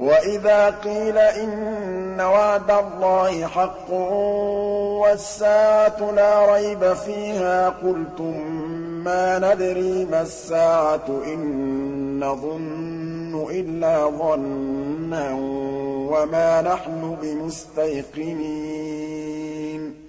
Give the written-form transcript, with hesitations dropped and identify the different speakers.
Speaker 1: وَإِذَا قِيلَ إِنَّ وَعْدَ اللَّهِ حَقٌّ وَالسَّاعَةُ لَا رَيْبَ فِيهَا قُلْتُم مَّا نَدْرِي مَا السَّاعَةُ إِن نَّظُنُّ إِلَّا ظَنًّا وَمَا نَحْنُ بِمُسْتَيْقِنِينَ